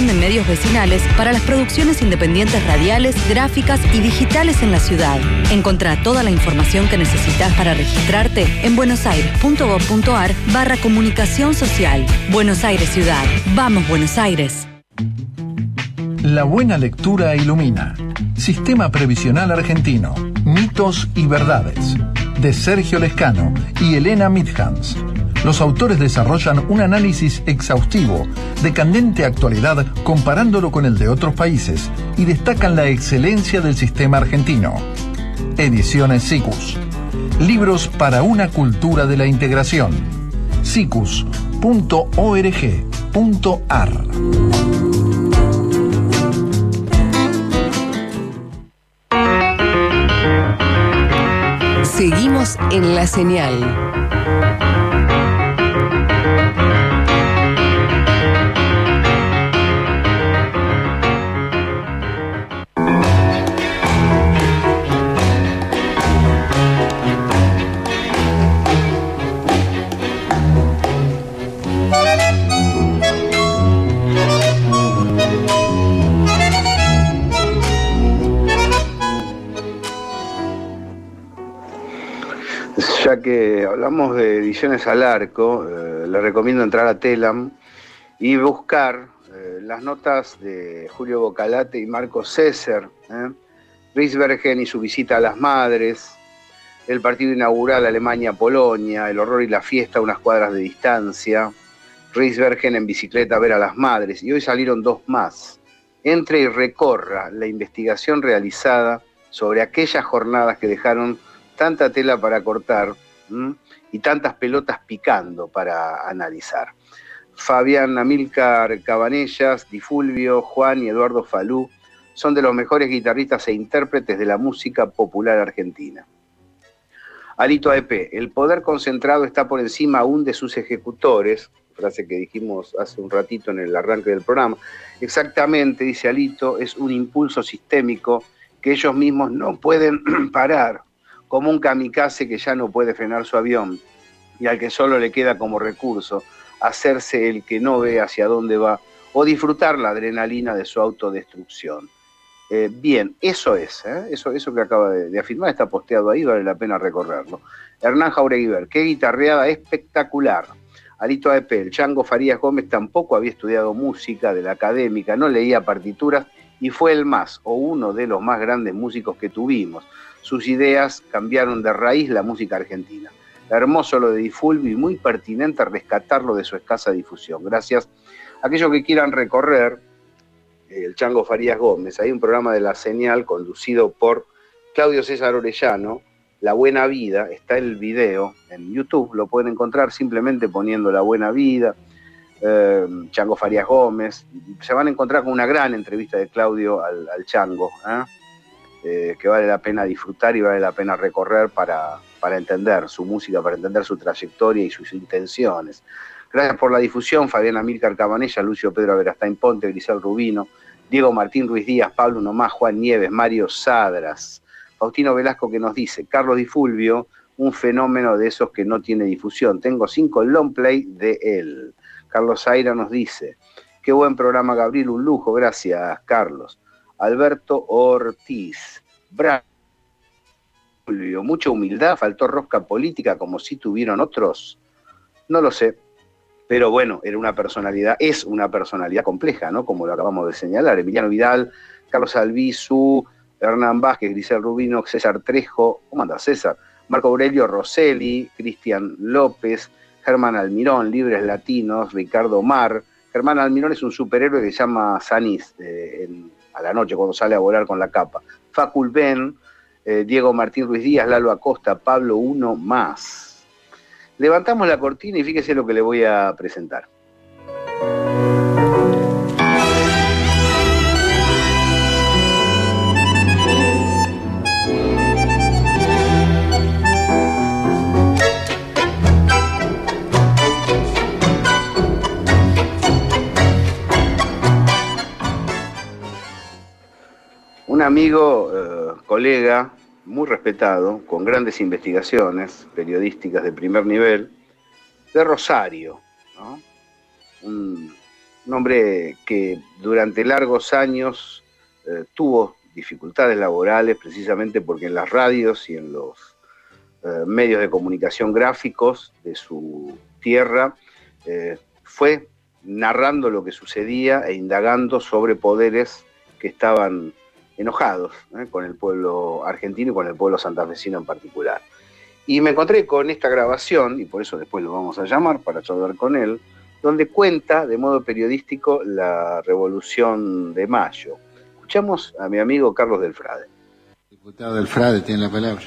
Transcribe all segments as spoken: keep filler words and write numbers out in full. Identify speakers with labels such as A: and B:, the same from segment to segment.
A: Asociación de Medios Vecinales para las producciones independientes radiales, gráficas y digitales en la ciudad. Encontrá toda la información que necesitas para registrarte en buenosaires.gov.ar barra comunicación social. Buenos Aires Ciudad. Vamos, Buenos Aires.
B: La buena lectura ilumina. Sistema Previsional Argentino. Mitos y verdades. De Sergio Lescano y Elena Midhans. Los autores desarrollan un análisis exhaustivo de candente actualidad comparándolo con el de otros países y destacan la excelencia del sistema argentino. Ediciones Sikus. Libros para una cultura de la integración. sikus punto org punto ar.
C: Seguimos en La Señal.
D: Ya que hablamos de ediciones al arco, eh, les recomiendo entrar a Telam y buscar eh, las notas de Julio Bocalate y Marco César, eh, Riesbergen y su visita a las madres, el partido inaugural Alemania-Polonia, el horror y la fiesta a unas cuadras de distancia, Riesbergen en bicicleta a ver a las madres, y hoy salieron dos más. Entre y recorra la investigación realizada sobre aquellas jornadas que dejaron tanta tela para cortar ¿m? y tantas pelotas picando para analizar. Fabián Amílcar Cabanellas, Di Fulvio, Juan y Eduardo Falú son de los mejores guitarristas e intérpretes de la música popular argentina. Alito A E P, el poder concentrado está por encima aún de sus ejecutores, frase que dijimos hace un ratito en el arranque del programa. Exactamente, dice Alito, es un impulso sistémico que ellos mismos no pueden parar, como un kamikaze que ya no puede frenar su avión y al que solo le queda como recurso hacerse el que no ve hacia dónde va o disfrutar la adrenalina de su autodestrucción. Eh, bien, eso es, ¿eh? eso, eso que acaba de, de afirmar está posteado ahí, vale la pena recorrerlo. Hernán Jauregui, qué guitarreada espectacular. Alito A E P, el Chango Farías Gómez tampoco había estudiado música de la académica, no leía partituras y fue el más o uno de los más grandes músicos que tuvimos. Sus ideas cambiaron de raíz la música argentina. Hermoso lo de Di Fulvio y muy pertinente rescatarlo de su escasa difusión. Gracias a aquellos que quieran recorrer el Chango Farías Gómez. Hay un programa de La Señal conducido por Claudio César Orellano, La Buena Vida. Está el video en YouTube, lo pueden encontrar simplemente poniendo La Buena Vida, eh, Chango Farías Gómez. Se van a encontrar con una gran entrevista de Claudio al, al Chango, ¿eh? Eh, que vale la pena disfrutar y vale la pena recorrer para, para entender su música, para entender su trayectoria y sus intenciones. Gracias por la difusión, Fabián Amílcar Cabanella, Lucio Pedro Averastain Ponte, Grisel Rubino, Diego Martín Ruiz Díaz, Pablo Nomás, Juan Nieves, Mario Sadras, Faustino Velasco que nos dice, Carlos Di Fulvio, un fenómeno de esos que no tiene difusión, tengo cinco long play de él. Carlos Zaira nos dice, qué buen programa Gabriel, un lujo, gracias Carlos. Alberto Ortiz, bravo, mucha humildad, faltó rosca política como si tuvieron otros, no lo sé, pero bueno, era una personalidad, es una personalidad compleja, ¿no? Como lo acabamos de señalar, Emiliano Vidal, Carlos Albizu, Hernán Vázquez, Grisel Rubino, César Trejo, ¿cómo anda César? Marco Aurelio Rosselli, Cristian López, Germán Almirón, Libres Latinos, Ricardo Mar. Germán Almirón es un superhéroe que se llama Sanis, eh, en a la noche cuando sale a volar con la capa. Facul Ben, eh, Diego Martín Ruiz Díaz, Lalo Acosta, Pablo Uno más. Levantamos la cortina y fíjese lo que le voy a presentar. Un amigo, eh, colega, muy respetado, con grandes investigaciones periodísticas de primer nivel, de Rosario, ¿no? Un un hombre que durante largos años eh, tuvo dificultades laborales precisamente porque en las radios y en los eh, medios de comunicación gráficos de su tierra eh, fue narrando lo que sucedía e indagando sobre poderes que estaban enojados ¿eh? con el pueblo argentino y con el pueblo santafesino en particular. Y me encontré con esta grabación, y por eso después lo vamos a llamar para charlar con él, donde cuenta de modo periodístico la Revolución de Mayo. Escuchamos a mi amigo Carlos Delfrade.
E: Diputado Delfrade tiene la palabra.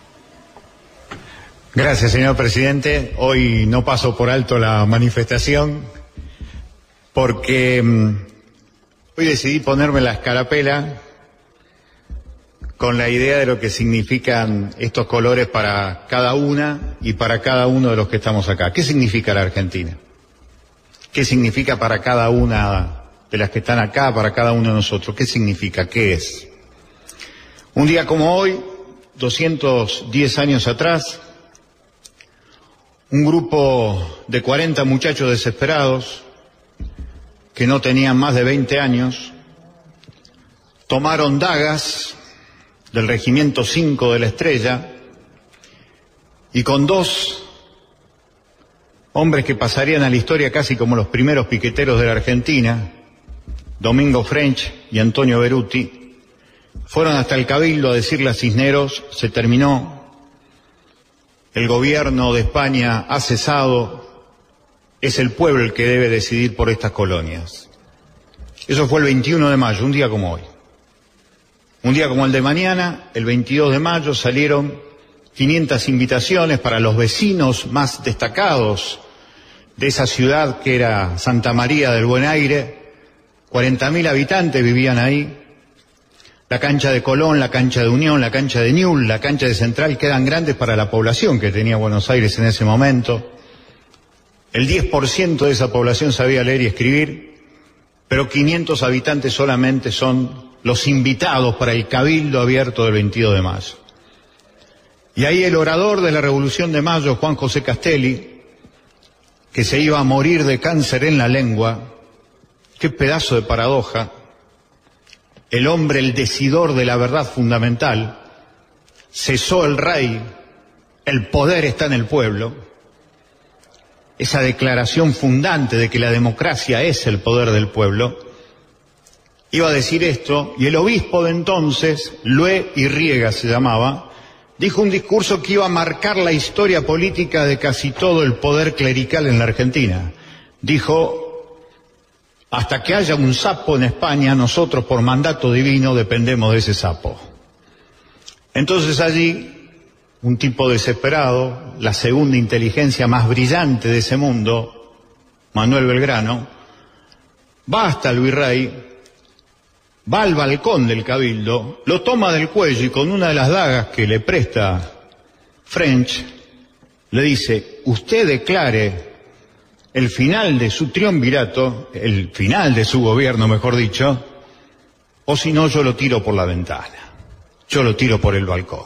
F: Gracias, señor presidente. Hoy no paso por alto la manifestación porque um, hoy decidí ponerme la escarapela con la idea de lo que significan estos colores para cada una y para cada uno de los que estamos acá. ¿Qué significa la Argentina? ¿Qué significa para cada una de las que están acá, para cada uno de nosotros? ¿Qué significa? ¿Qué es? Un día como hoy, doscientos diez años atrás, un grupo de cuarenta muchachos desesperados, que no tenían más de veinte años, tomaron dagas del Regimiento cinco de la Estrella y con dos hombres que pasarían a la historia casi como los primeros piqueteros de la Argentina, Domingo French y Antonio Beruti, fueron hasta el Cabildo a decirle a Cisneros: se terminó, el gobierno de España ha cesado, es el pueblo el que debe decidir por estas colonias. Eso fue el veintiuno de mayo, un día como hoy. Un día como el de mañana, el veintidós de mayo, salieron quinientas invitaciones para los vecinos más destacados de esa ciudad que era Santa María del Buen Aire. cuarenta mil habitantes vivían ahí. La cancha de Colón, la cancha de Unión, la cancha de Ñul, la cancha de Central quedan grandes para la población que tenía Buenos Aires en ese momento. El diez por ciento de esa población sabía leer y escribir, pero quinientos habitantes solamente son los invitados para el Cabildo abierto del veintidós de mayo. Y ahí el orador de la Revolución de Mayo, Juan José Castelli, que se iba a morir de cáncer en la lengua, qué pedazo de paradoja, el hombre, el decidor de la verdad fundamental, cesó el rey, el poder está en el pueblo, esa declaración fundante de que la democracia es el poder del pueblo, iba a decir esto, y el obispo de entonces, Lué y Riega se llamaba, dijo un discurso que iba a marcar la historia política de casi todo el poder clerical en la Argentina. Dijo: hasta que haya un sapo en España, nosotros por mandato divino dependemos de ese sapo. Entonces allí, un tipo desesperado, la segunda inteligencia más brillante de ese mundo, Manuel Belgrano, va hasta el virrey, va al balcón del Cabildo, lo toma del cuello y con una de las dagas que le presta French, le dice: usted declare el final de su triunvirato, el final de su gobierno, mejor dicho, o si no yo lo tiro por la ventana, yo lo tiro por el balcón.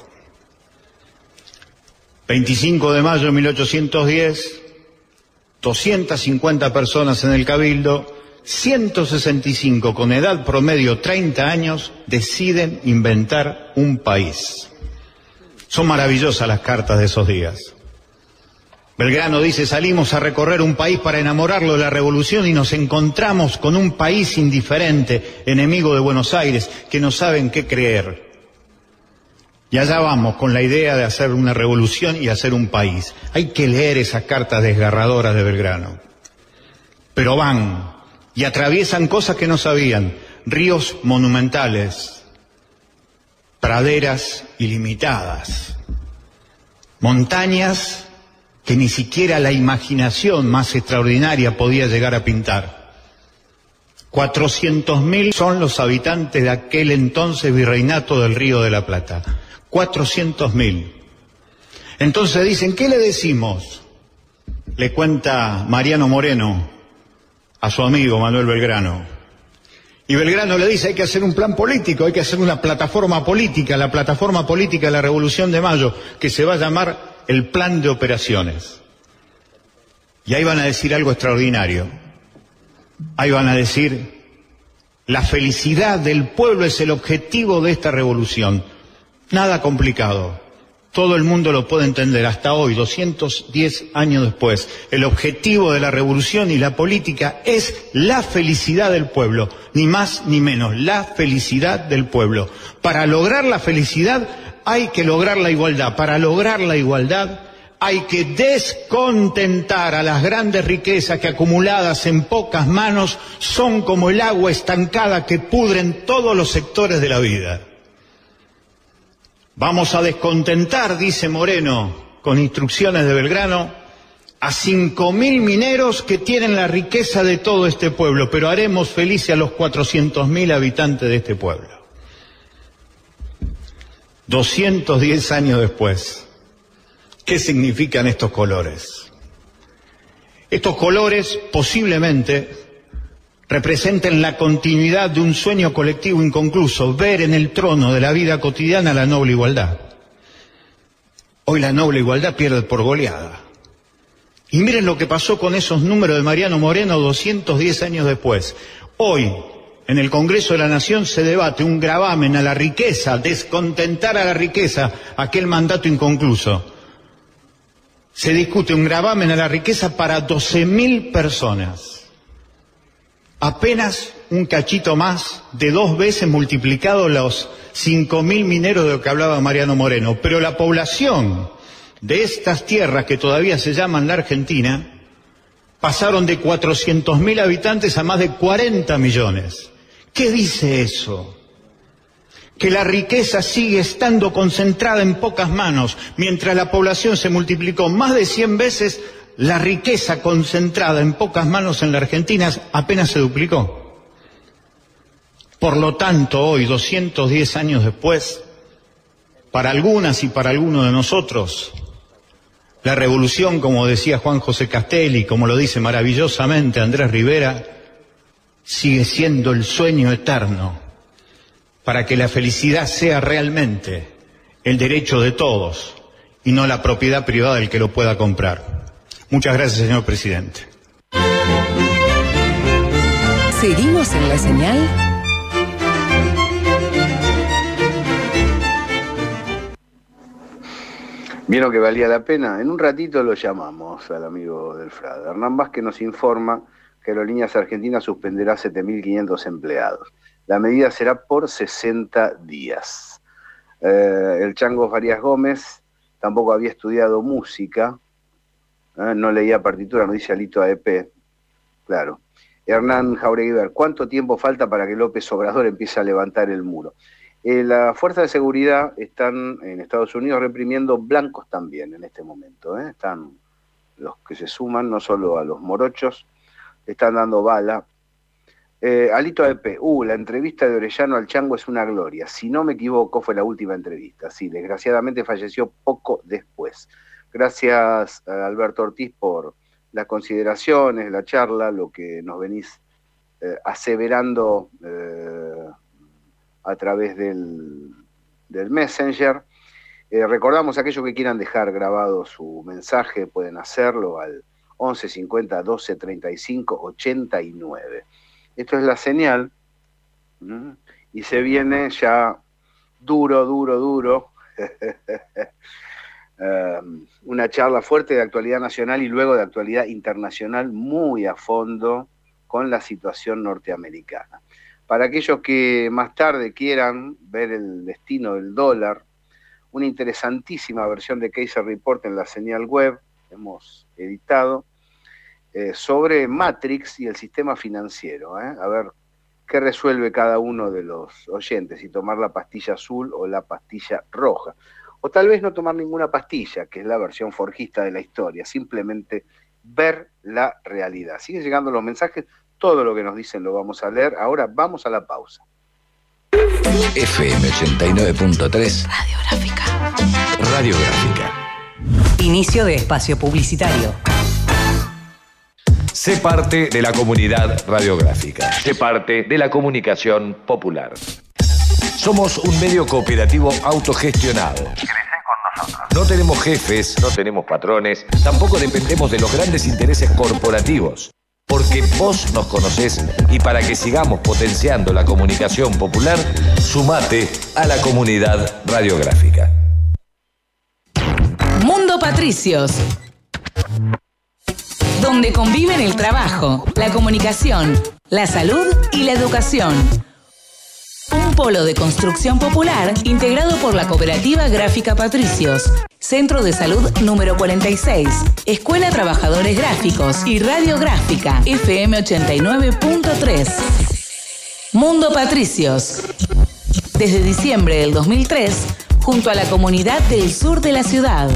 F: veinticinco de mayo de mil ochocientos diez, doscientas cincuenta personas en el Cabildo, ciento sesenta y cinco con edad promedio treinta años, deciden inventar un país. Son maravillosas las cartas de esos días. Belgrano dice: salimos a recorrer un país para enamorarlo de la revolución y nos encontramos con un país indiferente, enemigo de Buenos Aires, que no saben qué creer. Y allá vamos con la idea de hacer una revolución y hacer un país. Hay que leer esas cartas desgarradoras de Belgrano. Pero van y atraviesan cosas que no sabían: ríos monumentales, praderas ilimitadas, montañas que ni siquiera la imaginación más extraordinaria podía llegar a pintar. Cuatrocientos mil son los habitantes de aquel entonces virreinato del Río de la Plata. Cuatrocientos mil. Entonces dicen: ¿qué le decimos? Le cuenta Mariano Moreno a su amigo Manuel Belgrano. Y Belgrano le dice: hay que hacer un plan político, hay que hacer una plataforma política, la plataforma política de la Revolución de Mayo, que se va a llamar el Plan de Operaciones. Y ahí van a decir algo extraordinario. Ahí van a decir, la felicidad del pueblo es el objetivo de esta revolución. Nada complicado. Todo el mundo lo puede entender hasta hoy, doscientos diez años después. El objetivo de la revolución y la política es la felicidad del pueblo, ni más ni menos, la felicidad del pueblo. Para lograr la felicidad hay que lograr la igualdad. Para lograr la igualdad hay que descontentar a las grandes riquezas que acumuladas en pocas manos son como el agua estancada que pudren todos los sectores de la vida. Vamos a descontentar, dice Moreno, con instrucciones de Belgrano, a cinco mil mineros que tienen la riqueza de todo este pueblo, pero haremos felices a los cuatrocientos mil habitantes de este pueblo. doscientos diez años después, ¿qué significan estos colores? Estos colores posiblemente representen la continuidad de un sueño colectivo inconcluso, ver en el trono de la vida cotidiana la noble igualdad. Hoy la noble igualdad pierde por goleada. Y miren lo que pasó con esos números de Mariano Moreno doscientos diez años después. Hoy, en el Congreso de la Nación se debate un gravamen a la riqueza, descontentar a la riqueza, aquel mandato inconcluso. Se discute un gravamen a la riqueza para doce mil personas. Apenas un cachito más de dos veces multiplicado los cinco mil mineros de lo que hablaba Mariano Moreno. Pero la población de estas tierras que todavía se llaman la Argentina pasaron de cuatrocientos mil habitantes a más de cuarenta millones. ¿Qué dice eso? Que la riqueza sigue estando concentrada en pocas manos, mientras la población se multiplicó más de cien veces. La riqueza concentrada en pocas manos en la Argentina apenas se duplicó. Por lo tanto, hoy, doscientos diez años después, para algunas y para algunos de nosotros, la revolución, como decía Juan José Castelli, como lo dice maravillosamente Andrés Rivera, sigue siendo el sueño eterno para que la felicidad sea realmente el derecho de todos y no la propiedad privada del que lo pueda comprar. Muchas gracias, señor presidente.
C: ¿Seguimos en la señal?
D: ¿Vieron que valía la pena? En un ratito lo llamamos al amigo del Frade. Hernán Vázquez nos informa que Aerolíneas Argentinas suspenderá siete mil quinientos empleados. La medida será por sesenta días. Eh, el Chango Farías Gómez tampoco había estudiado música. ¿Eh? No leía partitura, no dice Alito A E P, claro. Hernán Jauregui, ¿cuánto tiempo falta para que López Obrador empiece a levantar el muro? Eh, las fuerzas de seguridad están en Estados Unidos reprimiendo blancos también en este momento. ¿eh? Están los que se suman, no solo a los morochos, están dando bala. Eh, Alito A E P, uh, la entrevista de Orellano al Chango es una gloria. Si no me equivoco, fue la última entrevista. Sí, desgraciadamente falleció poco después. Gracias a Alberto Ortiz por las consideraciones, la charla, lo que nos venís eh, aseverando eh, a través del, del Messenger. Eh, recordamos a aquellos que quieran dejar grabado su mensaje, pueden hacerlo al once cincuenta doce treinta y cinco ochenta y nueve. Esto es la señal, ¿Mm? y se viene ya duro, duro, duro. Uh, una charla fuerte de actualidad nacional y luego de actualidad internacional muy a fondo con la situación norteamericana. Para aquellos que más tarde quieran ver el destino del dólar, una interesantísima versión de Kaiser Report en la señal web, hemos editado, eh, sobre Matrix y el sistema financiero. ¿eh? A ver qué resuelve cada uno de los oyentes, si tomar la pastilla azul o la pastilla roja. O tal vez no tomar ninguna pastilla, que es la versión forjista de la historia, simplemente ver la realidad. Siguen llegando los mensajes, todo lo que nos dicen lo vamos a leer. Ahora vamos a la pausa.
G: F M ochenta y nueve punto tres
A: Radiográfica.
G: Radiográfica.
A: Inicio de espacio publicitario.
G: Sé parte de la comunidad radiográfica. Sé parte de la comunicación popular. Somos un medio cooperativo autogestionado. Crecé con nosotros. No tenemos jefes, no tenemos patrones, tampoco dependemos de los grandes intereses corporativos. Porque vos nos conocés y para que sigamos potenciando la comunicación popular, sumate a la comunidad radiográfica.
H: Mundo Patricios, donde conviven el trabajo, la comunicación, la salud y la educación. Un polo de construcción popular integrado por la Cooperativa Gráfica Patricios, Centro de Salud número cuarenta y seis, Escuela Trabajadores Gráficos y Radiográfica F M ochenta y nueve punto tres. Mundo Patricios, desde diciembre del dos mil tres, junto a la comunidad del sur de la ciudad.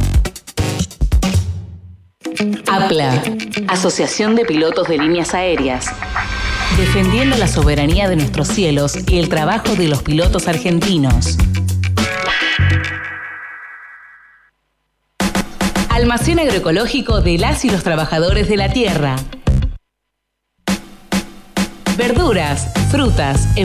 H: APLA, Asociación de Pilotos de Líneas Aéreas, defendiendo la soberanía de nuestros cielos y el trabajo de los pilotos argentinos. Almacén agroecológico de las y los trabajadores de la tierra. Verduras, frutas,